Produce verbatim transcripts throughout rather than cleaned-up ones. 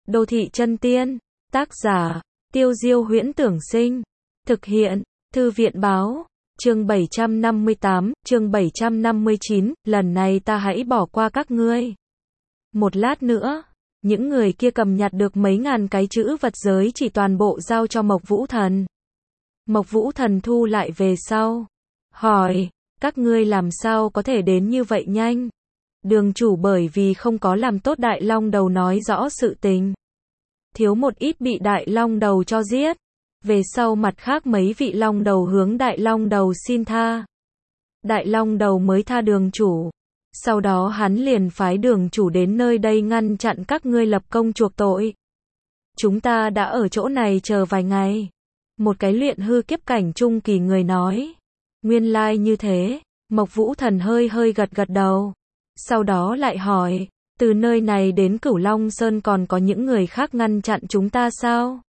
Đô thị chân tiên. Tác giả, Tiêu Diêu Huyễn Tưởng Sinh. Thực hiện, Thư viện Báo. Chương bảy trăm năm mươi tám, chương bảy trăm năm mươi chín, lần này ta hãy bỏ qua các ngươi. Một lát nữa, những người kia cầm nhặt được mấy ngàn cái chữ vật giới chỉ toàn bộ giao cho Mộc Vũ Thần. Mộc Vũ Thần thu lại về sau. Hỏi, các ngươi làm sao có thể đến như vậy nhanh? Đường chủ bởi vì không có làm tốt Đại Long Đầu nói rõ sự tình. Thiếu một ít bị Đại Long Đầu cho giết. Về sau mặt khác mấy vị Long Đầu hướng Đại Long Đầu xin tha. Đại Long Đầu mới tha đường chủ. Sau đó hắn liền phái đường chủ đến nơi đây ngăn chặn các ngươi lập công chuộc tội. Chúng ta đã ở chỗ này chờ vài ngày. Một cái luyện hư kiếp cảnh trung kỳ người nói. Nguyên lai như thế. Mộc Vũ Thần hơi hơi gật gật đầu. Sau đó lại hỏi, từ nơi này đến Cửu Long Sơn còn có những người khác ngăn chặn chúng ta sao?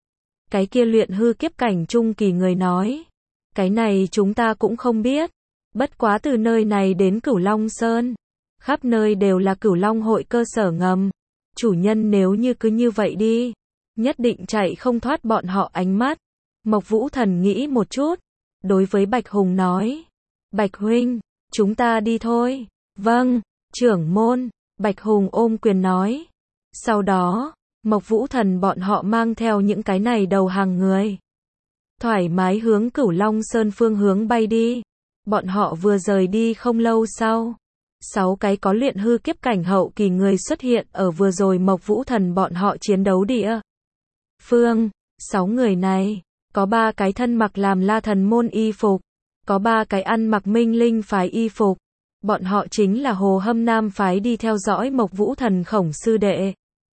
Cái kia luyện hư kiếp cảnh trung kỳ người nói, cái này chúng ta cũng không biết. Bất quá từ nơi này đến Cửu Long Sơn, khắp nơi đều là Cửu Long hội cơ sở ngầm. Chủ nhân nếu như cứ như vậy đi, nhất định chạy không thoát bọn họ ánh mắt. Mộc Vũ Thần nghĩ một chút, đối với Bạch Hùng nói, Bạch huynh, chúng ta đi thôi. Vâng, trưởng môn, Bạch Hùng ôm quyền nói. Sau đó, Mộc Vũ Thần bọn họ mang theo những cái này đầu hàng người. Thoải mái hướng Cửu Long Sơn phương hướng bay đi. Bọn họ vừa rời đi không lâu sau. Sáu cái có luyện hư kiếp cảnh hậu kỳ người xuất hiện ở vừa rồi Mộc Vũ Thần bọn họ chiến đấu địa. Phương, sáu người này, có ba cái thân mặc làm La Thần môn y phục. Có ba cái ăn mặc Minh Linh phái y phục. Bọn họ chính là Hồ Hâm Nam phái đi theo dõi Mộc Vũ Thần Khổng sư đệ,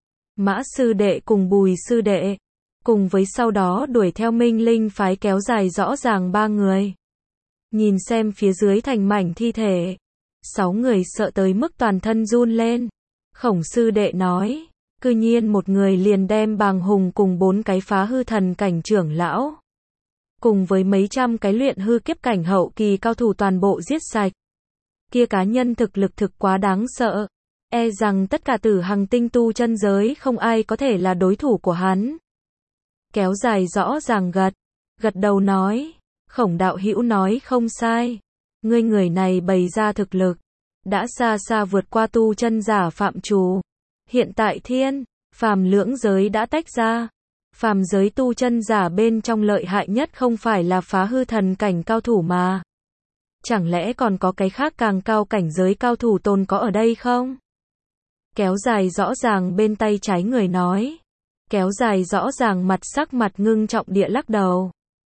Mã sư đệ cùng Bùi sư đệ, cùng với sau đó đuổi theo Minh Linh phái kéo dài rõ ràng ba người. Nhìn xem phía dưới thành mảnh thi thể, sáu người sợ tới mức toàn thân run lên. Khổng sư đệ nói, cư nhiên một người liền đem Bàng Hùng cùng bốn cái phá hư thần cảnh trưởng lão, cùng với mấy trăm cái luyện hư kiếp cảnh hậu kỳ cao thủ toàn bộ giết sạch. Kia cá nhân thực lực thực quá đáng sợ, e rằng tất cả tử hằng tinh tu chân giới không ai có thể là đối thủ của hắn. Kéo dài rõ ràng gật, gật đầu nói, Khổng đạo hữu nói không sai, ngươi người này bày ra thực lực, đã xa xa vượt qua tu chân giả phạm trù. Hiện tại thiên, phàm lưỡng giới đã tách ra, phàm giới tu chân giả bên trong lợi hại nhất không phải là phá hư thần cảnh cao thủ mà. Chẳng lẽ còn có cái khác càng cao cảnh giới cao thủ tồn có ở đây không? Kéo dài rõ ràng bên tay trái người nói. Kéo dài rõ ràng mặt sắc mặt ngưng trọng địa lắc đầu.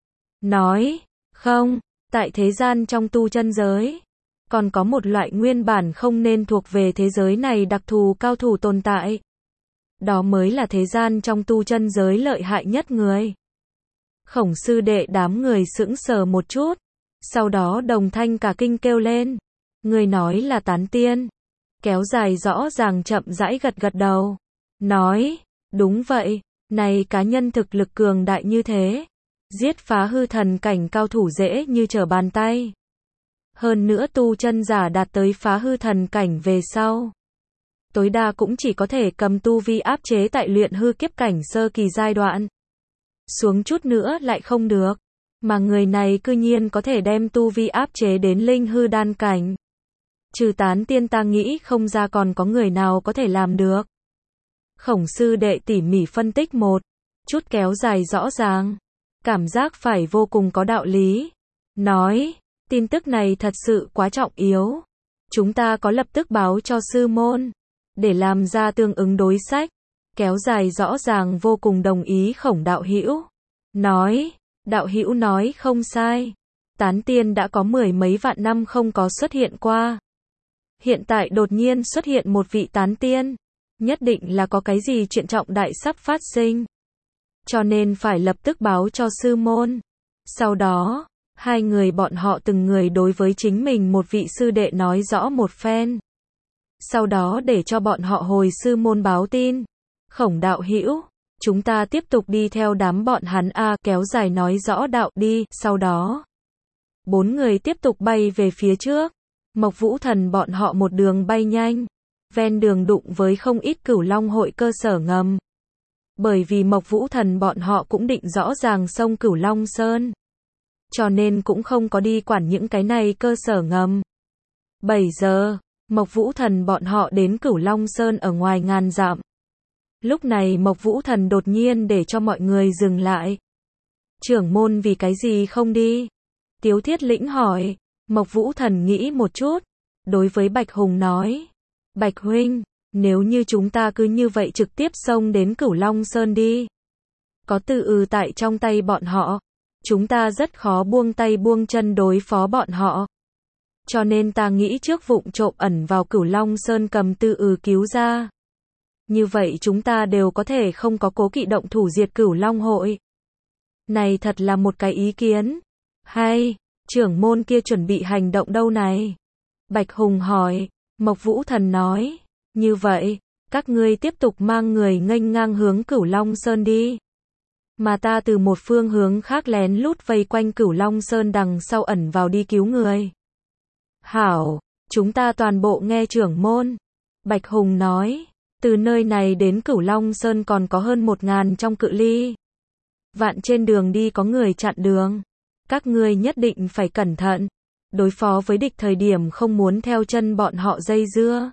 Nói, không, tại thế gian trong tu chân giới, còn có một loại nguyên bản không nên thuộc về thế giới này đặc thù cao thủ tồn tại. Đó mới là thế gian trong tu chân giới lợi hại nhất người. Khổng sư đệ đám người sững sờ một chút. Sau đó đồng thanh cả kinh kêu lên. Người nói là tán tiên. Kéo dài rõ ràng chậm rãi gật gật đầu. Nói, đúng vậy, này cá nhân thực lực cường đại như thế. Giết phá hư thần cảnh cao thủ dễ như trở bàn tay. Hơn nữa tu chân giả đạt tới phá hư thần cảnh về sau. Tối đa cũng chỉ có thể cầm tu vi áp chế tại luyện hư kiếp cảnh sơ kỳ giai đoạn. Xuống chút nữa lại không được. Mà người này cư nhiên có thể đem tu vi áp chế đến linh hư đan cảnh. Trừ tán tiên ta nghĩ không ra còn có người nào có thể làm được. Khổng sư đệ tỉ mỉ phân tích một chút kéo dài rõ ràng. Cảm giác phải vô cùng có đạo lý. Nói, tin tức này thật sự quá trọng yếu. Chúng ta có lập tức báo cho sư môn. Để làm ra tương ứng đối sách. Kéo dài rõ ràng vô cùng đồng ý Khổng đạo hữu. Nói, đạo hữu nói không sai. Tán tiên đã có mười mấy vạn năm không có xuất hiện qua. Hiện tại đột nhiên xuất hiện một vị tán tiên. Nhất định là có cái gì chuyện trọng đại sắp phát sinh. Cho nên phải lập tức báo cho sư môn. Sau đó, hai người bọn họ từng người đối với chính mình một vị sư đệ nói rõ một phen. Sau đó để cho bọn họ hồi sư môn báo tin. Khổng đạo hữu, chúng ta tiếp tục đi theo đám bọn hắn a, kéo dài nói rõ đạo đi. Sau đó, bốn người tiếp tục bay về phía trước. Mộc Vũ Thần bọn họ một đường bay nhanh. Ven đường đụng với không ít Cửu Long hội cơ sở ngầm. Bởi vì Mộc Vũ Thần bọn họ cũng định rõ ràng sông Cửu Long Sơn. Cho nên cũng không có đi quản những cái này cơ sở ngầm. bảy giờ, Mộc Vũ Thần bọn họ đến Cửu Long Sơn ở ngoài ngàn dặm. Lúc này Mộc Vũ Thần đột nhiên để cho mọi người dừng lại. Trưởng môn vì cái gì không đi? Tiếu Thiết Lĩnh hỏi. Mộc Vũ Thần nghĩ một chút. Đối với Bạch Hùng nói. Bạch huynh, nếu như chúng ta cứ như vậy trực tiếp xông đến Cửu Long Sơn đi. Có từ ừ tại trong tay bọn họ. Chúng ta rất khó buông tay buông chân đối phó bọn họ. Cho nên ta nghĩ trước vụng trộm ẩn vào Cửu Long Sơn cầm tư ừ cứu ra. Như vậy chúng ta đều có thể không có cố kỵ động thủ diệt Cửu Long hội. Này thật là một cái ý kiến. Hay, trưởng môn kia chuẩn bị hành động đâu này? Bạch Hùng hỏi. Mộc Vũ Thần nói. Như vậy, các ngươi tiếp tục mang người nghênh ngang hướng Cửu Long Sơn đi. Mà ta từ một phương hướng khác lén lút vây quanh Cửu Long Sơn đằng sau ẩn vào đi cứu người. Hảo, chúng ta toàn bộ nghe trưởng môn. Bạch Hùng nói. Từ nơi này đến Cửu Long Sơn còn có hơn một ngàn trong cự ly. Vạn trên đường đi có người chặn đường. Các ngươi nhất định phải cẩn thận. Đối phó với địch thời điểm không muốn theo chân bọn họ dây dưa.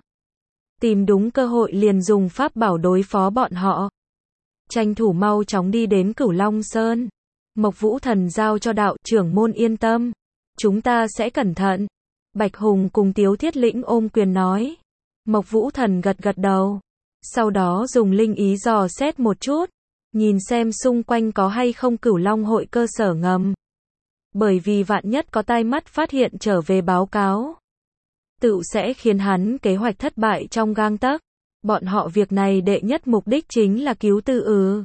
Tìm đúng cơ hội liền dùng pháp bảo đối phó bọn họ. Tranh thủ mau chóng đi đến Cửu Long Sơn. Mộc Vũ Thần giao cho đạo trưởng môn yên tâm. Chúng ta sẽ cẩn thận. Bạch Hùng cùng Tiếu Thiết Lĩnh ôm quyền nói. Mộc Vũ Thần gật gật đầu. Sau đó dùng linh ý dò xét một chút. Nhìn xem xung quanh có hay không Cửu Long hội cơ sở ngầm. Bởi vì vạn nhất có tai mắt phát hiện trở về báo cáo. Tự sẽ khiến hắn kế hoạch thất bại trong gang tấc. Bọn họ việc này đệ nhất mục đích chính là cứu tư ừ.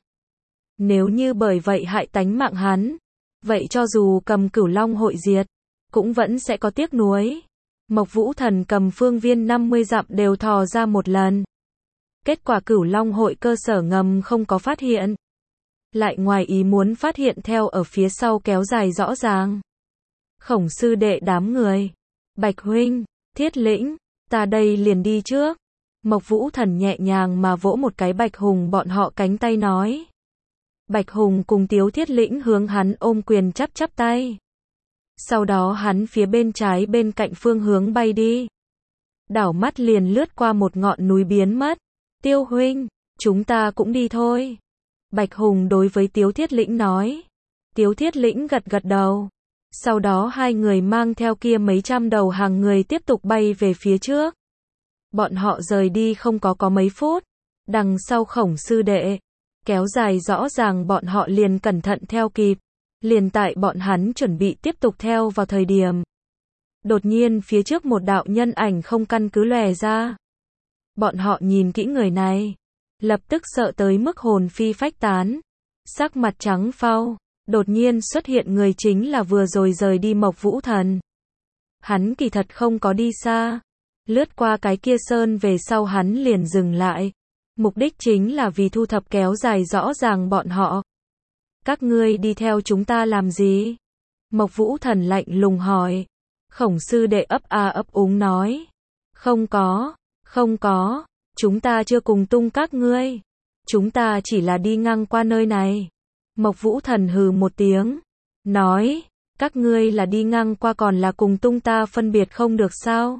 Nếu như bởi vậy hại tánh mạng hắn. Vậy cho dù cầm Cửu Long hội diệt. Cũng vẫn sẽ có tiếc nuối. Mộc Vũ Thần cầm phương viên năm mươi dặm đều thò ra một lần. Kết quả Cửu Long hội cơ sở ngầm không có phát hiện. Lại ngoài ý muốn phát hiện theo ở phía sau kéo dài rõ ràng. Khổng sư đệ đám người. Bạch huynh, Thiết Lĩnh, ta đây liền đi trước. Mộc Vũ Thần nhẹ nhàng mà vỗ một cái Bạch Hùng bọn họ cánh tay nói. Bạch Hùng cùng Tiếu Thiết Lĩnh hướng hắn ôm quyền chắp chắp tay. Sau đó hắn phía bên trái bên cạnh phương hướng bay đi. Đảo mắt liền lướt qua một ngọn núi biến mất. Tiêu huynh, chúng ta cũng đi thôi. Bạch Hùng đối với Tiếu Thiết Lĩnh nói. Tiếu Thiết Lĩnh gật gật đầu. Sau đó hai người mang theo kia mấy trăm đầu hàng người tiếp tục bay về phía trước. Bọn họ rời đi không có có mấy phút. Đằng sau Khổng sư đệ. Kéo dài rõ ràng bọn họ liền cẩn thận theo kịp. Liền tại bọn hắn chuẩn bị tiếp tục theo vào thời điểm. Đột nhiên phía trước một đạo nhân ảnh không căn cứ lòe ra. Bọn họ nhìn kỹ người này. Lập tức sợ tới mức hồn phi phách tán. Sắc mặt trắng phau. Đột nhiên xuất hiện người chính là vừa rồi rời đi Mộc Vũ Thần. Hắn kỳ thật không có đi xa. Lướt qua cái kia sơn về sau hắn liền dừng lại. Mục đích chính là vì thu thập kéo dài rõ ràng bọn họ. Các ngươi đi theo chúng ta làm gì? Mộc Vũ Thần lạnh lùng hỏi. Khổng sư đệ ấp a ấp úng nói. Không có, không có, chúng ta chưa cùng tung các ngươi. Chúng ta chỉ là đi ngang qua nơi này. Mộc Vũ Thần hừ một tiếng. Nói, các ngươi là đi ngang qua còn là cùng tung ta phân biệt không được sao?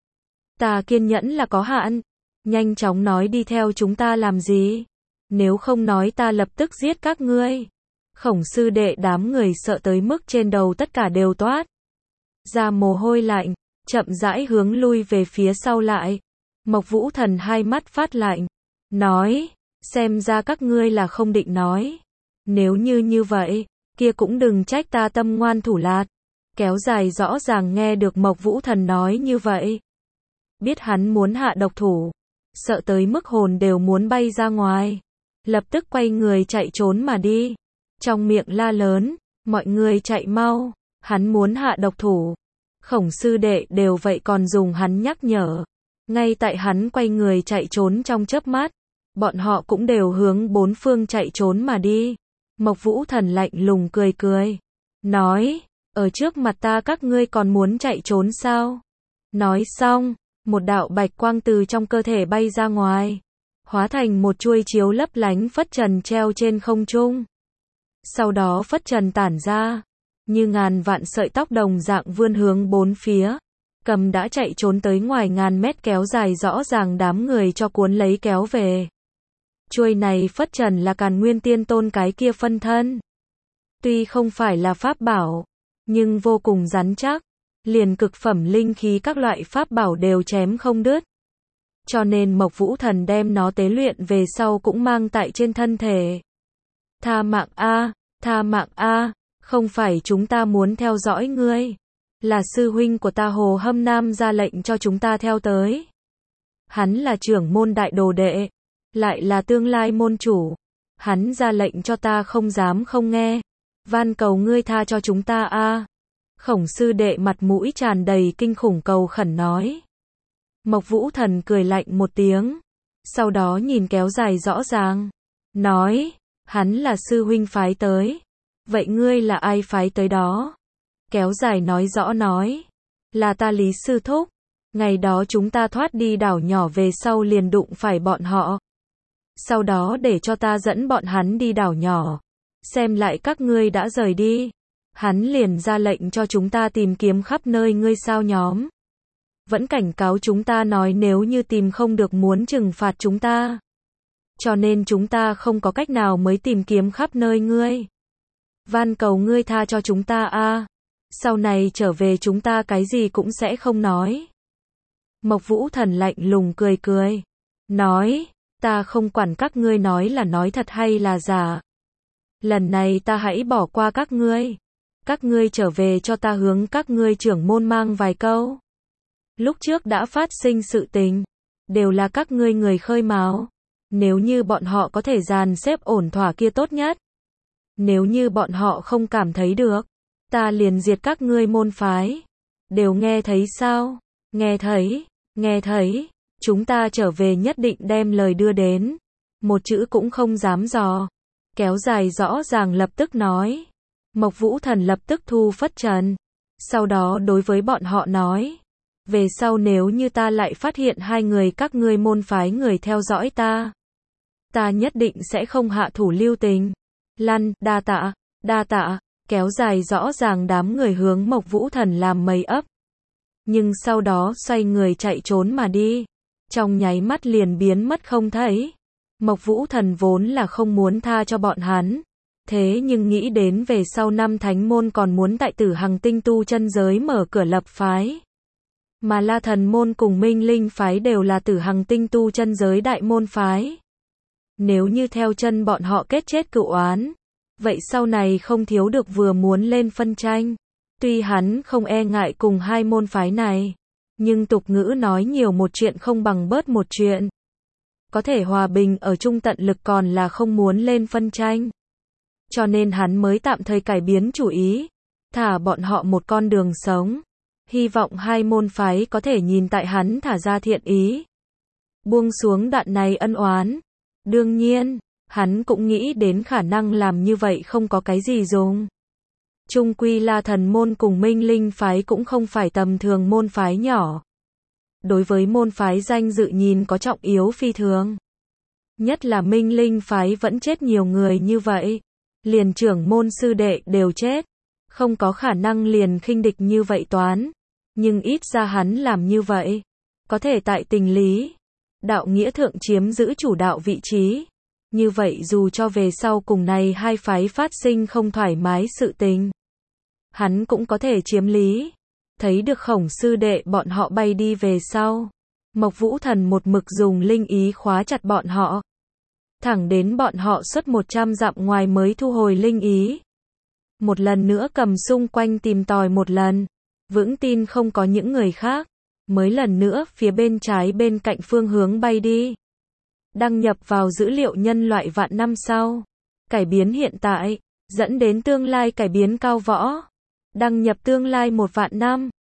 Ta kiên nhẫn là có hạn. Nhanh chóng nói đi theo chúng ta làm gì? Nếu không nói ta lập tức giết các ngươi. Khổng sư đệ đám người sợ tới mức trên đầu tất cả đều toát ra mồ hôi lạnh, chậm rãi hướng lui về phía sau lại. Mộc Vũ Thần hai mắt phát lạnh, nói, xem ra các ngươi là không định nói. Nếu như như vậy, kia cũng đừng trách ta tâm ngoan thủ lạt. Kéo dài rõ ràng nghe được Mộc Vũ Thần nói như vậy. Biết hắn muốn hạ độc thủ, sợ tới mức hồn đều muốn bay ra ngoài. Lập tức quay người chạy trốn mà đi. Trong miệng la lớn, mọi người chạy mau, hắn muốn hạ độc thủ. Khổng sư đệ đều vậy còn dùng hắn nhắc nhở. Ngay tại hắn quay người chạy trốn trong chớp mắt, bọn họ cũng đều hướng bốn phương chạy trốn mà đi. Mộc Vũ Thần lạnh lùng cười cười, nói, ở trước mặt ta các ngươi còn muốn chạy trốn sao? Nói xong, một đạo bạch quang từ trong cơ thể bay ra ngoài. hóa thành một chuôi chiếu lấp lánh phất trần treo trên không trung. Sau đó phất trần tản ra, như ngàn vạn sợi tóc đồng dạng vươn hướng bốn phía. Cầm đã chạy trốn tới ngoài ngàn mét kéo dài rõ ràng đám người cho cuốn lấy kéo về. Chuôi này phất trần là Càn Nguyên Tiên Tôn cái kia phân thân. Tuy không phải là pháp bảo, nhưng vô cùng rắn chắc, liền cực phẩm linh khí các loại pháp bảo đều chém không đứt. Cho nên Mộc Vũ Thần đem nó tế luyện về sau cũng mang tại trên thân thể. Tha mạng a, tha mạng a, không phải chúng ta muốn theo dõi ngươi, là sư huynh của ta Hồ Hâm Nam ra lệnh cho chúng ta theo tới. Hắn là trưởng môn đại đồ đệ, lại là tương lai môn chủ, hắn ra lệnh cho ta không dám không nghe, van cầu ngươi tha cho chúng ta a. Khổng sư đệ mặt mũi tràn đầy kinh khủng cầu khẩn nói. Mộc Vũ Thần cười lạnh một tiếng, sau đó nhìn kéo dài rõ ràng, nói, hắn là sư huynh phái tới, vậy ngươi là ai phái tới đó? Kéo dài nói rõ nói, là ta Lý sư thúc, ngày đó chúng ta thoát đi đảo nhỏ về sau liền đụng phải bọn họ. Sau đó để cho ta dẫn bọn hắn đi đảo nhỏ, xem lại các ngươi đã rời đi. Hắn liền ra lệnh cho chúng ta tìm kiếm khắp nơi ngươi sao nhóm. Vẫn cảnh cáo chúng ta nói nếu như tìm không được muốn trừng phạt chúng ta. Cho nên chúng ta không có cách nào mới tìm kiếm khắp nơi ngươi. Van cầu ngươi tha cho chúng ta a. Sau này trở về chúng ta cái gì cũng sẽ không nói. Mộc Vũ Thần lạnh lùng cười cười, nói, ta không quản các ngươi nói là nói thật hay là giả. Lần này ta hãy bỏ qua các ngươi. Các ngươi trở về cho ta hướng các ngươi trưởng môn mang vài câu. Lúc trước đã phát sinh sự tình, đều là các ngươi người khơi mào. Nếu như bọn họ có thể dàn xếp ổn thỏa kia tốt nhất. Nếu như bọn họ không cảm thấy được, ta liền diệt các ngươi môn phái. Đều nghe thấy sao? Nghe thấy, nghe thấy, chúng ta trở về nhất định đem lời đưa đến. Một chữ cũng không dám dò. Kéo dài rõ ràng lập tức nói. Mộc Vũ Thần lập tức thu phất trần. Sau đó đối với bọn họ nói. Về sau nếu như ta lại phát hiện hai người các ngươi môn phái người theo dõi ta, ta nhất định sẽ không hạ thủ lưu tình. Lăn, đa tạ, đa tạ, kéo dài rõ ràng đám người hướng Mộc Vũ Thần làm mây ấp. Nhưng sau đó xoay người chạy trốn mà đi. Trong nháy mắt liền biến mất không thấy. Mộc Vũ Thần vốn là không muốn tha cho bọn hắn. Thế nhưng nghĩ đến về sau năm thánh môn còn muốn tại Tử Hằng Tinh tu chân giới mở cửa lập phái. Mà La Thần môn cùng Minh Linh phái đều là Tử Hằng Tinh tu chân giới đại môn phái. Nếu như theo chân bọn họ kết chết cựu oán, vậy sau này không thiếu được vừa muốn lên phân tranh. Tuy hắn không e ngại cùng hai môn phái này, nhưng tục ngữ nói nhiều một chuyện không bằng bớt một chuyện. Có thể hòa bình ở chung tận lực còn là không muốn lên phân tranh. Cho nên hắn mới tạm thời cải biến chủ ý, thả bọn họ một con đường sống. Hy vọng hai môn phái có thể nhìn tại hắn thả ra thiện ý. Buông xuống đoạn này ân oán. Đương nhiên, hắn cũng nghĩ đến khả năng làm như vậy không có cái gì dùng. Chung quy La Thần môn cùng Minh Linh phái cũng không phải tầm thường môn phái nhỏ. Đối với môn phái danh dự nhìn có trọng yếu phi thường. Nhất là Minh Linh phái vẫn chết nhiều người như vậy. Liền trưởng môn sư đệ đều chết. Không có khả năng liền khinh địch như vậy toán. Nhưng ít ra hắn làm như vậy. Có thể tại tình lý, đạo nghĩa thượng chiếm giữ chủ đạo vị trí. Như vậy dù cho về sau cùng này hai phái phát sinh không thoải mái sự tình, hắn cũng có thể chiếm lý. Thấy được Khổng sư đệ bọn họ bay đi về sau. Mộc Vũ Thần một mực dùng linh ý khóa chặt bọn họ. Thẳng đến bọn họ xuất một trăm dặm ngoài mới thu hồi linh ý. Một lần nữa cầm xung quanh tìm tòi một lần. Vững tin không có những người khác. Mới lần nữa phía bên trái bên cạnh phương hướng bay đi. Đăng nhập vào dữ liệu nhân loại vạn năm sau. Cải biến hiện tại, dẫn đến tương lai cải biến cao võ. Đăng nhập tương lai một vạn năm.